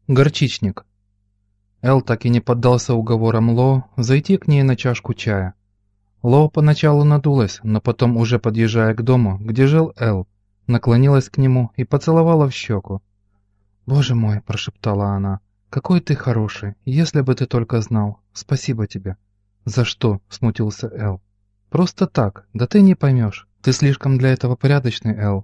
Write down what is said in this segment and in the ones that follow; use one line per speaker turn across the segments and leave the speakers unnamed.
Горчичник. Эл так и не поддался уговорам Ло зайти к ней на чашку чая. Ло поначалу надулась, но потом, уже подъезжая к дому, где жил Эл, наклонилась к нему и поцеловала в щеку. «Боже мой!» – прошептала она. «Какой ты хороший! Если бы ты только знал! Спасибо тебе!» «За что?» – смутился Эл. «Просто так, да ты не поймешь. Ты слишком для этого порядочный, Эл».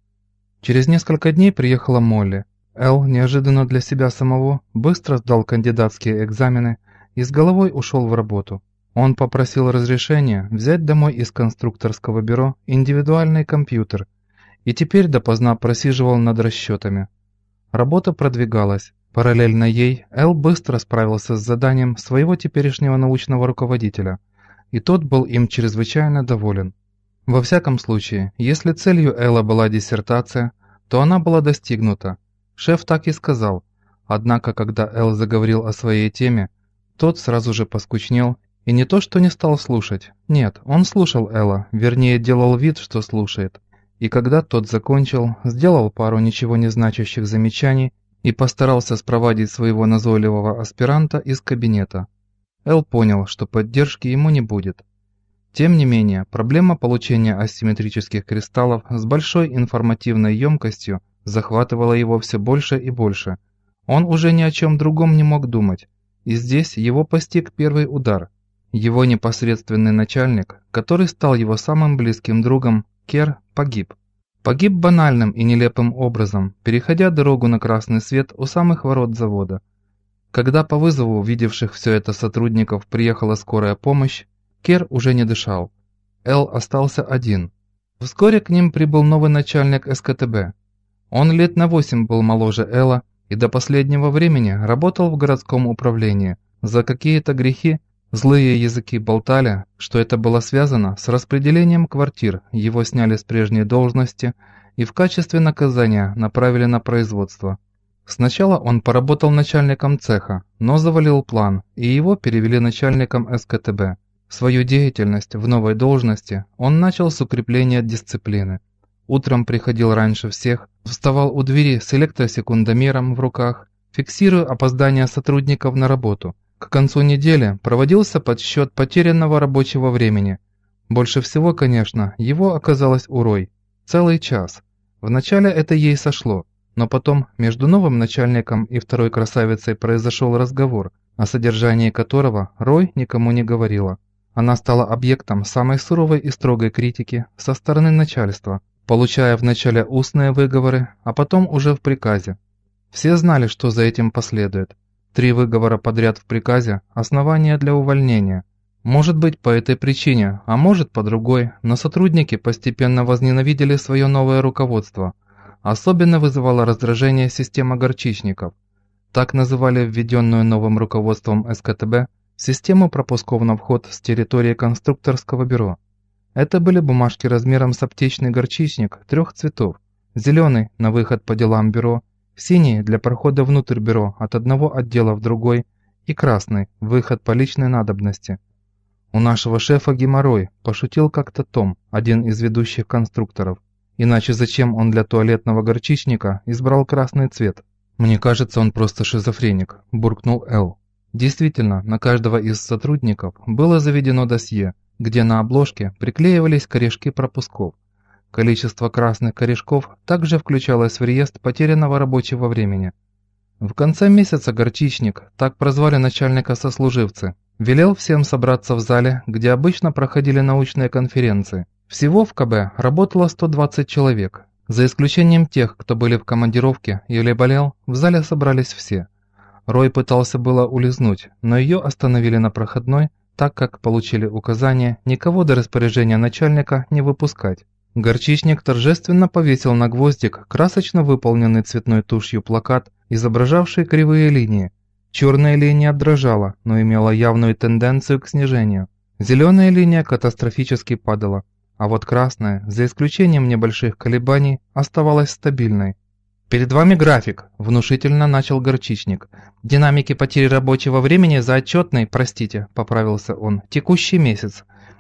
Через несколько дней приехала Молли. Эл, неожиданно для себя самого, быстро сдал кандидатские экзамены и с головой ушел в работу. Он попросил разрешения взять домой из конструкторского бюро индивидуальный компьютер и теперь допоздна просиживал над расчетами. Работа продвигалась. Параллельно ей Эл быстро справился с заданием своего теперешнего научного руководителя, и тот был им чрезвычайно доволен. Во всяком случае, если целью Элла была диссертация, то она была достигнута. Шеф так и сказал, однако когда Эл заговорил о своей теме, тот сразу же поскучнел и не то что не стал слушать, нет, он слушал Элла, вернее делал вид, что слушает, и когда тот закончил, сделал пару ничего не значащих замечаний и постарался спровадить своего назойливого аспиранта из кабинета. Эл понял, что поддержки ему не будет. Тем не менее, проблема получения асимметрических кристаллов с большой информативной емкостью захватывала его все больше и больше. Он уже ни о чем другом не мог думать. И здесь его постиг первый удар. Его непосредственный начальник, который стал его самым близким другом, Кер, погиб. Погиб банальным и нелепым образом, переходя дорогу на красный свет у самых ворот завода. Когда по вызову видевших все это сотрудников приехала скорая помощь, Кер уже не дышал. Эл остался один. Вскоре к ним прибыл новый начальник СКТБ. Он лет на 8 был моложе Элла и до последнего времени работал в городском управлении. За какие-то грехи злые языки болтали, что это было связано с распределением квартир, его сняли с прежней должности и в качестве наказания направили на производство. Сначала он поработал начальником цеха, но завалил план, и его перевели начальником СКТБ. Свою деятельность в новой должности он начал с укрепления дисциплины. Утром приходил раньше всех, вставал у двери с электросекундомером в руках, фиксируя опоздание сотрудников на работу. К концу недели проводился подсчет потерянного рабочего времени. Больше всего, конечно, его оказалось урой. Целый час. Вначале это ей сошло, но потом между новым начальником и второй красавицей произошел разговор, о содержании которого Рой никому не говорила. Она стала объектом самой суровой и строгой критики со стороны начальства, получая вначале устные выговоры, а потом уже в приказе. Все знали, что за этим последует. 3 выговора подряд в приказе – основания для увольнения. Может быть, по этой причине, а может по другой, но сотрудники постепенно возненавидели свое новое руководство. Особенно вызывала раздражение система горчичников. Так называли введенную новым руководством СКТБ систему пропусков на вход с территории конструкторского бюро. Это были бумажки размером с аптечный горчичник 3 цветов. Зеленый – на выход по делам бюро, синий – для прохода внутрь бюро от одного отдела в другой и красный – выход по личной надобности. «У нашего шефа геморрой», – пошутил как-то Том, один из ведущих конструкторов. «Иначе зачем он для туалетного горчичника избрал красный цвет?» «Мне кажется, он просто шизофреник», – буркнул Эл. Действительно, на каждого из сотрудников было заведено досье, где на обложке приклеивались корешки пропусков. Количество красных корешков также включалось в реестр потерянного рабочего времени. В конце месяца горчичник, так прозвали начальника сослуживцы, велел всем собраться в зале, где обычно проходили научные конференции. Всего в КБ работало 120 человек. За исключением тех, кто были в командировке или болел, в зале собрались все. Рой пытался было улизнуть, но ее остановили на проходной, так как получили указание никого до распоряжения начальника не выпускать. Горчичник торжественно повесил на гвоздик красочно выполненный цветной тушью плакат, изображавший кривые линии. Черная линия дрожала, но имела явную тенденцию к снижению. Зеленая линия катастрофически падала, а вот красная, за исключением небольших колебаний, оставалась стабильной. «Перед вами график», – внушительно начал горчичник. «Динамики потери рабочего времени за отчетный, простите», – поправился он, – «текущий месяц.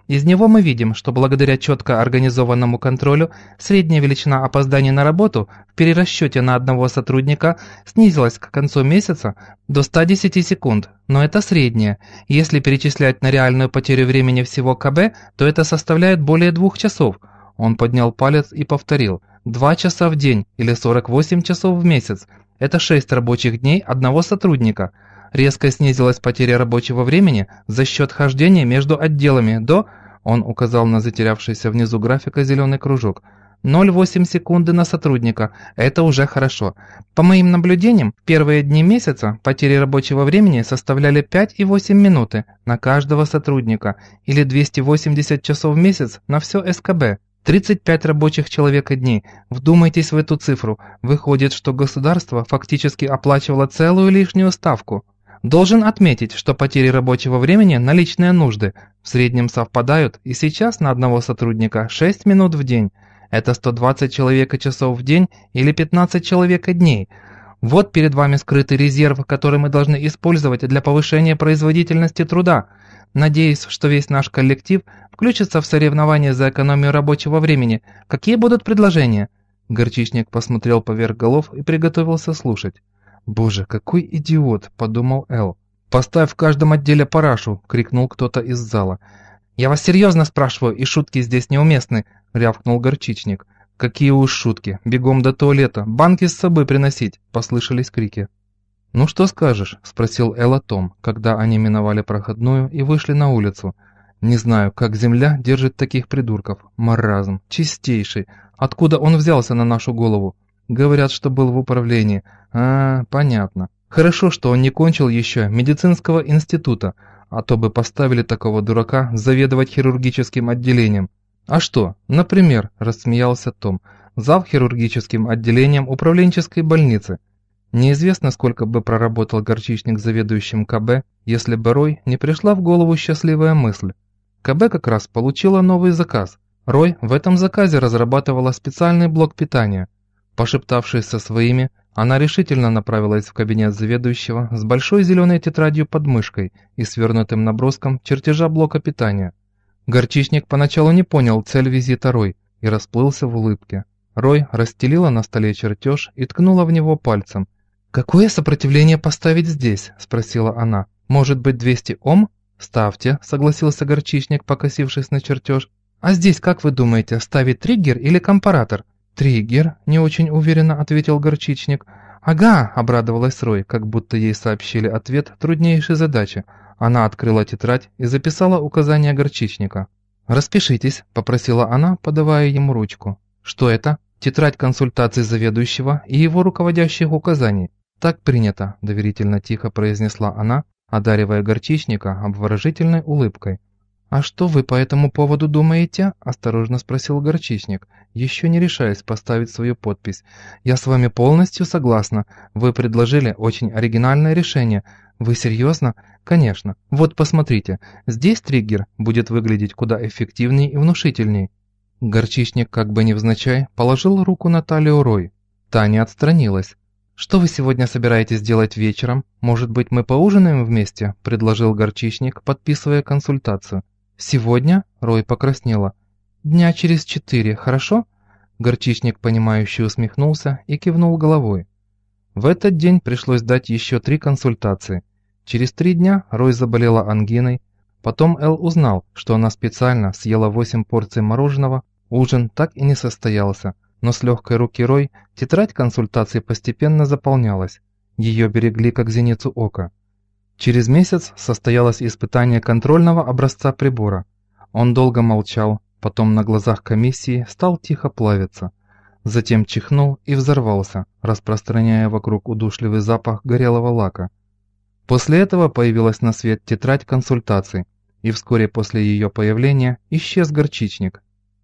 Из него мы видим, что благодаря четко организованному контролю средняя величина опозданий на работу в перерасчете на одного сотрудника снизилась к концу месяца до 110 секунд, но это средняя. Если перечислять на реальную потерю времени всего КБ, то это составляет более 2 часов. Он поднял палец и повторил: 2 часа в день или 48 часов в месяц. Это 6 рабочих дней одного сотрудника. Резко снизилась потеря рабочего времени за счет хождения между отделами до, он указал на затерявшийся внизу графика зеленый кружок, 0,8 секунды на сотрудника. Это уже хорошо. По моим наблюдениям, в первые дни месяца потери рабочего времени составляли 5,8 минуты на каждого сотрудника или 280 часов в месяц на все СКБ. 35 рабочих человека дней. Вдумайтесь в эту цифру. Выходит, что государство фактически оплачивало целую лишнюю ставку. Должен отметить, что потери рабочего времени на личные нужды в среднем совпадают, и сейчас на одного сотрудника 6 минут в день. Это 120 человека-часов в день или 15 человека-дней. Вот перед вами скрытый резерв, который мы должны использовать для повышения производительности труда. Надеюсь, что весь наш коллектив включится в соревнования за экономию рабочего времени. Какие будут предложения?» Горчичник посмотрел поверх голов и приготовился слушать. «Боже, какой идиот!» – подумал Эл. «Поставь в каждом отделе парашу!» – крикнул кто-то из зала. «Я вас серьезно спрашиваю, и шутки здесь неуместны!» – рявкнул Горчичник. «Какие уж шутки! Бегом до туалета! Банки с собой приносить!» – послышались крики. «Ну что скажешь?» – спросил Эл о Том, когда они миновали проходную и вышли на улицу. «Не знаю, как земля держит таких придурков. Маразм. Чистейший. Откуда он взялся на нашу голову? Говорят, что был в управлении. Понятно. Хорошо, что он не кончил еще медицинского института, а то бы поставили такого дурака заведовать хирургическим отделением». «А что? Например?» – рассмеялся Том. «Зав хирургическим отделением управленческой больницы». Неизвестно, сколько бы проработал Горчичник заведующим КБ, если бы Рой не пришла в голову счастливая мысль. КБ как раз получила новый заказ. Рой в этом заказе разрабатывала специальный блок питания. Пошептавшись со своими, она решительно направилась в кабинет заведующего с большой зеленой тетрадью под мышкой и свернутым наброском чертежа блока питания. Горчичник поначалу не понял цель визита Рой и расплылся в улыбке. Рой расстелила на столе чертеж и ткнула в него пальцем. «Какое сопротивление поставить здесь?» – спросила она. «Может быть, 200 Ом?» «Ставьте», – согласился Горчичник, покосившись на чертеж. «А здесь, как вы думаете, ставить триггер или компаратор?» «Триггер», – не очень уверенно ответил Горчичник. «Ага», – обрадовалась Рой, как будто ей сообщили ответ труднейшей задачи. Она открыла тетрадь и записала указания Горчичника. «Распишитесь», – попросила она, подавая ему ручку. «Что это?» «Тетрадь консультаций заведующего и его руководящих указаний». «Так принято», – доверительно тихо произнесла она, одаривая Горчичника обворожительной улыбкой. «А что вы по этому поводу думаете?» – осторожно спросил Горчичник, еще не решаясь поставить свою подпись. «Я с вами полностью согласна. Вы предложили очень оригинальное решение. Вы серьезно?» «Конечно. Вот посмотрите. Здесь триггер будет выглядеть куда эффективнее и внушительней». Горчичник, как бы невзначай, положил руку на талию Рой. Та не отстранилась. «Что вы сегодня собираетесь делать вечером? Может быть, мы поужинаем вместе?» – предложил Горчичник, подписывая консультацию. «Сегодня?» – Рой покраснела. «Дня через 4, хорошо?» Горчичник, понимающе усмехнулся и кивнул головой. В этот день пришлось дать еще 3 консультации. Через 3 дня Рой заболела ангиной. Потом Эл узнал, что она специально съела 8 порций мороженого. Ужин так и не состоялся. Но с легкой руки Рой тетрадь консультаций постепенно заполнялась. Ее берегли как зеницу ока. Через месяц состоялось испытание контрольного образца прибора. Он долго молчал, потом на глазах комиссии стал тихо плавиться. Затем чихнул и взорвался, распространяя вокруг удушливый запах горелого лака. После этого появилась на свет тетрадь консультаций, и вскоре после ее появления исчез Горчичник.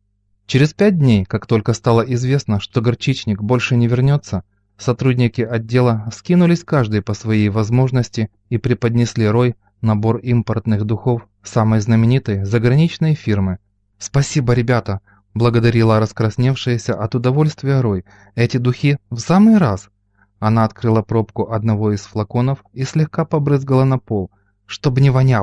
Через 5 дней, как только стало известно, что Горчичник больше не вернется, сотрудники отдела скинулись каждый по своей возможности и преподнесли Рой набор импортных духов самой знаменитой заграничной фирмы. «Спасибо, ребята!» – благодарила раскрасневшаяся от удовольствия Рой. «Эти духи в самый раз!» Она открыла пробку одного из флаконов и слегка побрызгала на пол. «Чтоб не воняло!»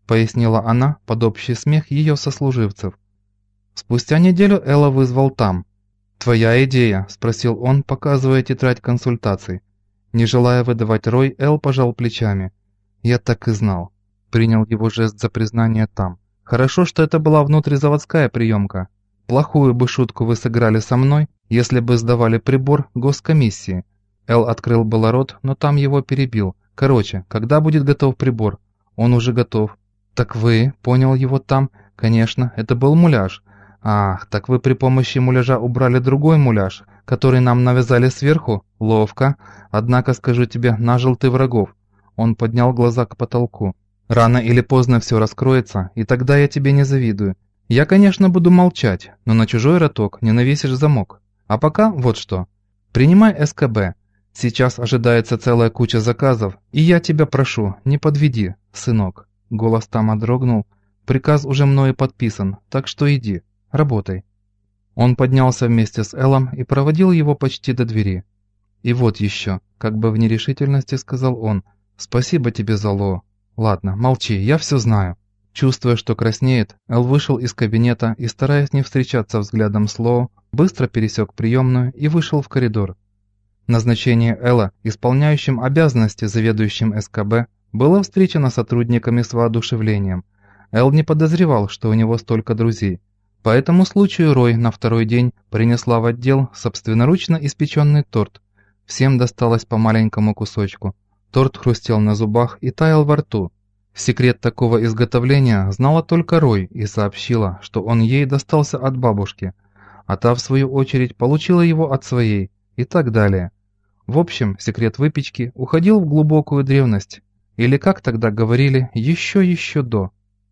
пояснила она под общий смех ее сослуживцев. Спустя неделю Элла вызвал там. «Твоя идея?» – спросил он, показывая тетрадь консультаций. Не желая выдавать Рой, Эл пожал плечами. «Я так и знал». Принял его жест за признание там. «Хорошо, что это была внутризаводская приемка. Плохую бы шутку вы сыграли со мной, если бы сдавали прибор госкомиссии». Эл открыл было рот, но там его перебил. «Короче, когда будет готов прибор?» «Он уже готов». «Так вы?» – понял его там. «Конечно, это был муляж». «Ах, так вы при помощи муляжа убрали другой муляж, который нам навязали сверху? Ловко. Однако, скажу тебе, нажил ты врагов». Он поднял глаза к потолку. «Рано или поздно все раскроется, и тогда я тебе не завидую. Я, конечно, буду молчать, но на чужой роток не навесишь замок. А пока вот что. Принимай СКБ. Сейчас ожидается целая куча заказов, и я тебя прошу, не подведи, сынок». Голос Тама дрогнул. «Приказ уже мною подписан, так что иди. Работай». Он поднялся вместе с Эллом и проводил его почти до двери. «И вот еще», как бы в нерешительности сказал он, «спасибо тебе за Ло». «Ладно, молчи, я все знаю». Чувствуя, что краснеет, Эл вышел из кабинета и, стараясь не встречаться взглядом с Ло, быстро пересек приемную и вышел в коридор. Назначение Элла, исполняющим обязанности заведующим СКБ, было встречено сотрудниками с воодушевлением. Эл не подозревал, что у него столько друзей. По этому случаю Рой на второй день принесла в отдел собственноручно испеченный торт. Всем досталось по маленькому кусочку. Торт хрустел на зубах и таял во рту. Секрет такого изготовления знала только Рой и сообщила, что он ей достался от бабушки, а та в свою очередь получила его от своей и так далее. В общем, секрет выпечки уходил в глубокую древность, или, как тогда говорили, еще до.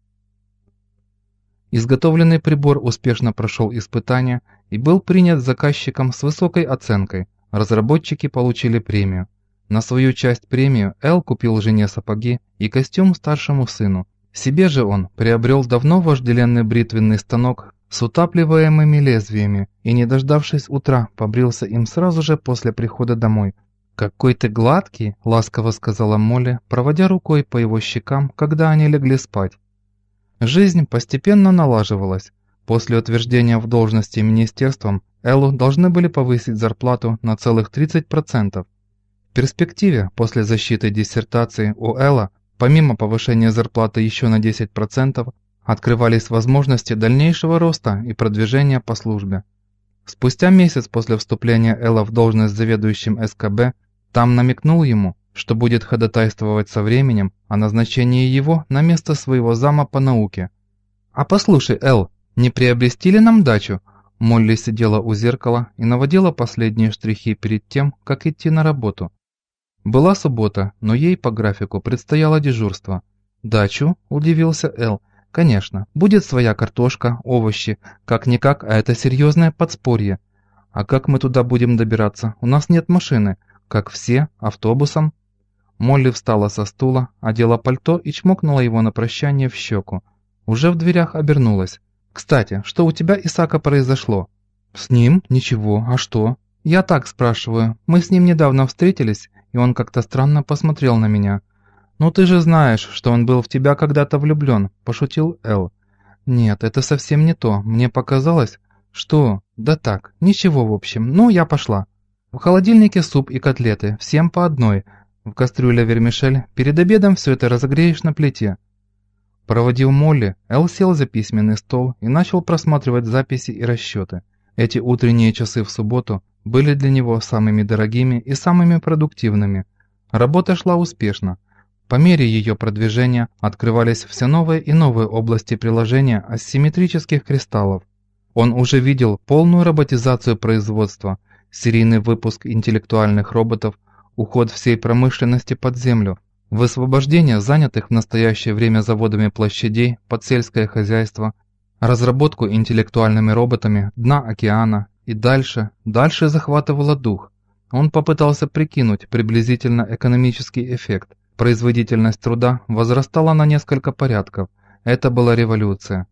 Изготовленный прибор успешно прошел испытания и был принят заказчиком с высокой оценкой. Разработчики получили премию. На свою часть премию Эл купил жене сапоги и костюм старшему сыну. Себе же он приобрел давно вожделенный бритвенный станок с утапливаемыми лезвиями и, не дождавшись утра, побрился им сразу же после прихода домой. «Какой ты гладкий!» – ласково сказала Молли, проводя рукой по его щекам, когда они легли спать. Жизнь постепенно налаживалась. После утверждения в должности министерством Эллу должны были повысить зарплату на целых 30%. В перспективе, после защиты диссертации у Элла, помимо повышения зарплаты еще на 10%, открывались возможности дальнейшего роста и продвижения по службе. Спустя месяц после вступления Элла в должность заведующим СКБ, там намекнул ему, что будет ходатайствовать со временем о назначении его на место своего зама по науке. «А послушай, Эл, не приобрести ли нам дачу?» Молли сидела у зеркала и наводила последние штрихи перед тем, как идти на работу. Была суббота, но ей по графику предстояло дежурство. «Дачу?» – удивился Эл. «Конечно, будет своя картошка, овощи, как-никак, а это серьезное подспорье. А как мы туда будем добираться? У нас нет машины. Как все, автобусом». Молли встала со стула, одела пальто и чмокнула его на прощание в щеку. Уже в дверях обернулась. «Кстати, что у тебя, Исака, произошло?» «С ним? Ничего. А что?» «Я так спрашиваю. Мы с ним недавно встретились, и он как-то странно посмотрел на меня». «Ну ты же знаешь, что он был в тебя когда-то влюблен», – пошутил Эл. «Нет, это совсем не то. Мне показалось...» «Что? Да так, ничего в общем. Ну, я пошла». «В холодильнике суп и котлеты, всем по одной. В кастрюле вермишель. Перед обедом все это разогреешь на плите». Проводив Молли, Эл сел за письменный стол и начал просматривать записи и расчеты. Эти утренние часы в субботу были для него самыми дорогими и самыми продуктивными. Работа шла успешно. По мере ее продвижения открывались все новые и новые области приложения асимметрических кристаллов. Он уже видел полную роботизацию производства, серийный выпуск интеллектуальных роботов, уход всей промышленности под землю, высвобождение занятых в настоящее время заводами площадей под сельское хозяйство, разработку интеллектуальными роботами дна океана и дальше захватывало дух. Он попытался прикинуть приблизительно экономический эффект. Производительность труда возрастала на несколько порядков. Это была революция.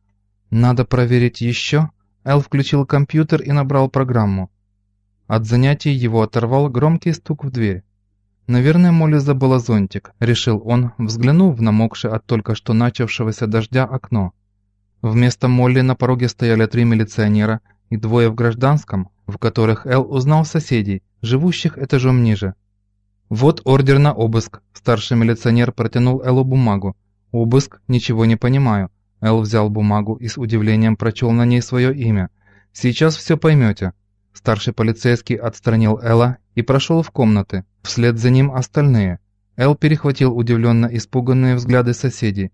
«Надо проверить еще?» Эл включил компьютер и набрал программу. От занятий его оторвал громкий стук в дверь. Наверное, Молли забыла зонтик, решил он, взглянув в намокшее от только что начавшегося дождя окно. Вместо Молли на пороге стояли 3 милиционера и 2 в гражданском, в которых Эл узнал соседей, живущих этажом ниже. «Вот ордер на обыск», – старший милиционер протянул Элу бумагу. «Обыск? Ничего не понимаю». Эл взял бумагу и с удивлением прочел на ней свое имя. «Сейчас все поймете». Старший полицейский отстранил Элла и прошел в комнаты, вслед за ним остальные. Эл перехватил удивленно испуганные взгляды соседей.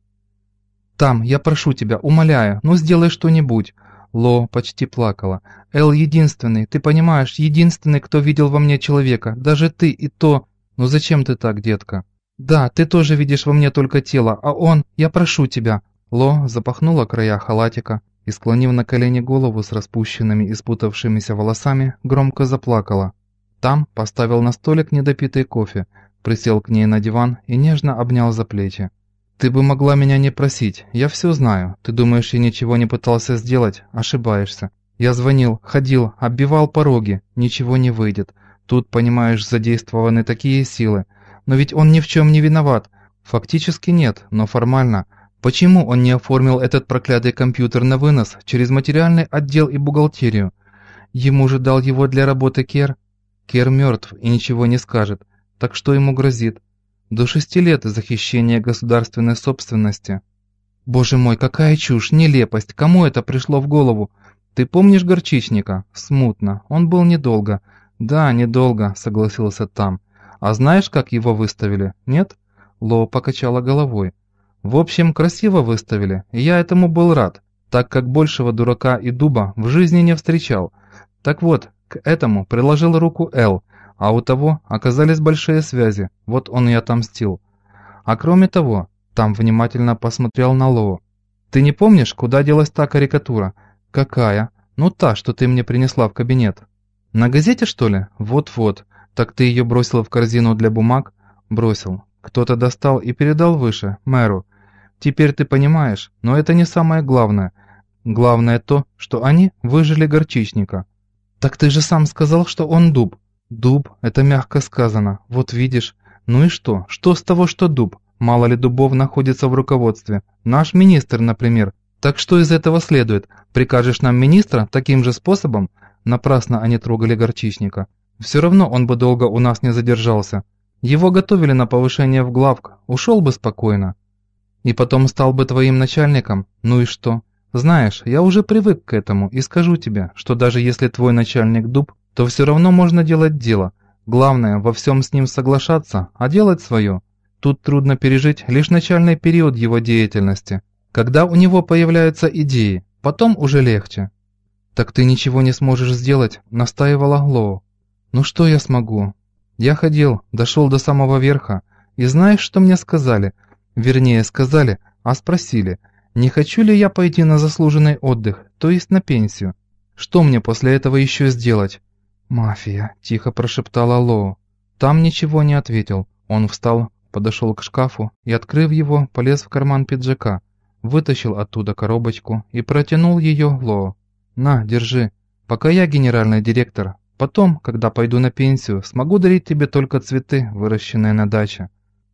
«Там, я прошу тебя, умоляю, ну сделай что-нибудь». Ло почти плакала. «Эл единственный, ты понимаешь, единственный, кто видел во мне человека, даже ты и то...» «Ну зачем ты так, детка?» «Да, ты тоже видишь во мне только тело, а он, я прошу тебя». Ло запахнула края халатика и, склонив на колени голову с распущенными и спутавшимися волосами, громко заплакала. Там поставил на столик недопитый кофе, присел к ней на диван и нежно обнял за плечи. «Ты бы могла меня не просить, я все знаю. Ты думаешь, я ничего не пытался сделать? Ошибаешься. Я звонил, ходил, оббивал пороги, ничего не выйдет. Тут, понимаешь, задействованы такие силы. Но ведь он ни в чем не виноват. Фактически нет, но формально. Почему он не оформил этот проклятый компьютер на вынос через материальный отдел и бухгалтерию? Ему же дал его для работы Кер. Кер мертв и ничего не скажет. Так что ему грозит? До 6 лет за хищение государственной собственности. Боже мой, какая чушь, нелепость, кому это пришло в голову? Ты помнишь Горчичника? Смутно, он был недолго. Да, недолго, согласился Там. А знаешь, как его выставили? Нет? Ло покачала головой. В общем, красиво выставили, и я этому был рад, так как большего дурака и дуба в жизни не встречал. Так вот, к этому приложил руку Эл, а у того оказались большие связи, вот он и отомстил. А кроме того, Там внимательно посмотрел на Ло. «Ты не помнишь, куда делась та карикатура?» «Какая?» «Ну та, что ты мне принесла в кабинет». «На газете, что ли?» «Вот-вот. Так ты ее бросил в корзину для бумаг?» «Бросил. Кто-то достал и передал выше, мэру. Теперь ты понимаешь, но это не самое главное. Главное то, что они выжили Горчичника». «Так ты же сам сказал, что он дуб». «Дуб – это мягко сказано. Вот видишь. Ну и что? Что с того, что дуб? Мало ли дубов находится в руководстве. Наш министр, например. Так что из этого следует? Прикажешь нам министра таким же способом?» Напрасно они трогали Горчичника. Все равно он бы долго у нас не задержался. Его готовили на повышение в главк. Ушел бы спокойно. И потом стал бы твоим начальником. Ну и что? Знаешь, я уже привык к этому и скажу тебе, что даже если твой начальник дуб, то все равно можно делать дело. Главное, во всем с ним соглашаться, а делать свое. Тут трудно пережить лишь начальный период его деятельности, когда у него появляются идеи, потом уже легче. «Так ты ничего не сможешь сделать», — настаивала Лоу. «Ну что я смогу? Я ходил, дошел до самого верха, и знаешь, что мне сказали? Вернее, сказали, а спросили, не хочу ли я пойти на заслуженный отдых, то есть на пенсию. Что мне после этого еще сделать?» «Мафия», — тихо прошептала Лоу. Там ничего не ответил. Он встал, подошел к шкафу и, открыв его, полез в карман пиджака, вытащил оттуда коробочку и протянул ее Лоу. «На, держи. Пока я генеральный директор. Потом, когда пойду на пенсию, смогу дарить тебе только цветы, выращенные на даче».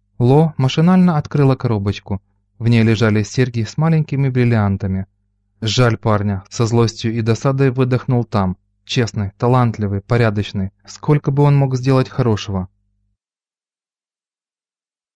Ло машинально открыла коробочку. В ней лежали серьги с маленькими бриллиантами. «Жаль парня», — со злостью и досадой выдохнул Там. «Честный, талантливый, порядочный. Сколько бы он мог сделать хорошего?»